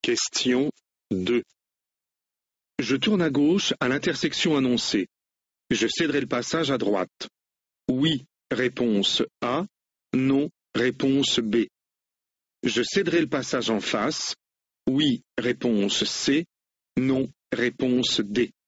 Question 2. Je tourne à gauche à l'intersection annoncée. Je céderai le passage à droite. Oui, réponse A. Non, réponse B. Je céderai le passage en face. Oui, réponse C. Non, réponse D.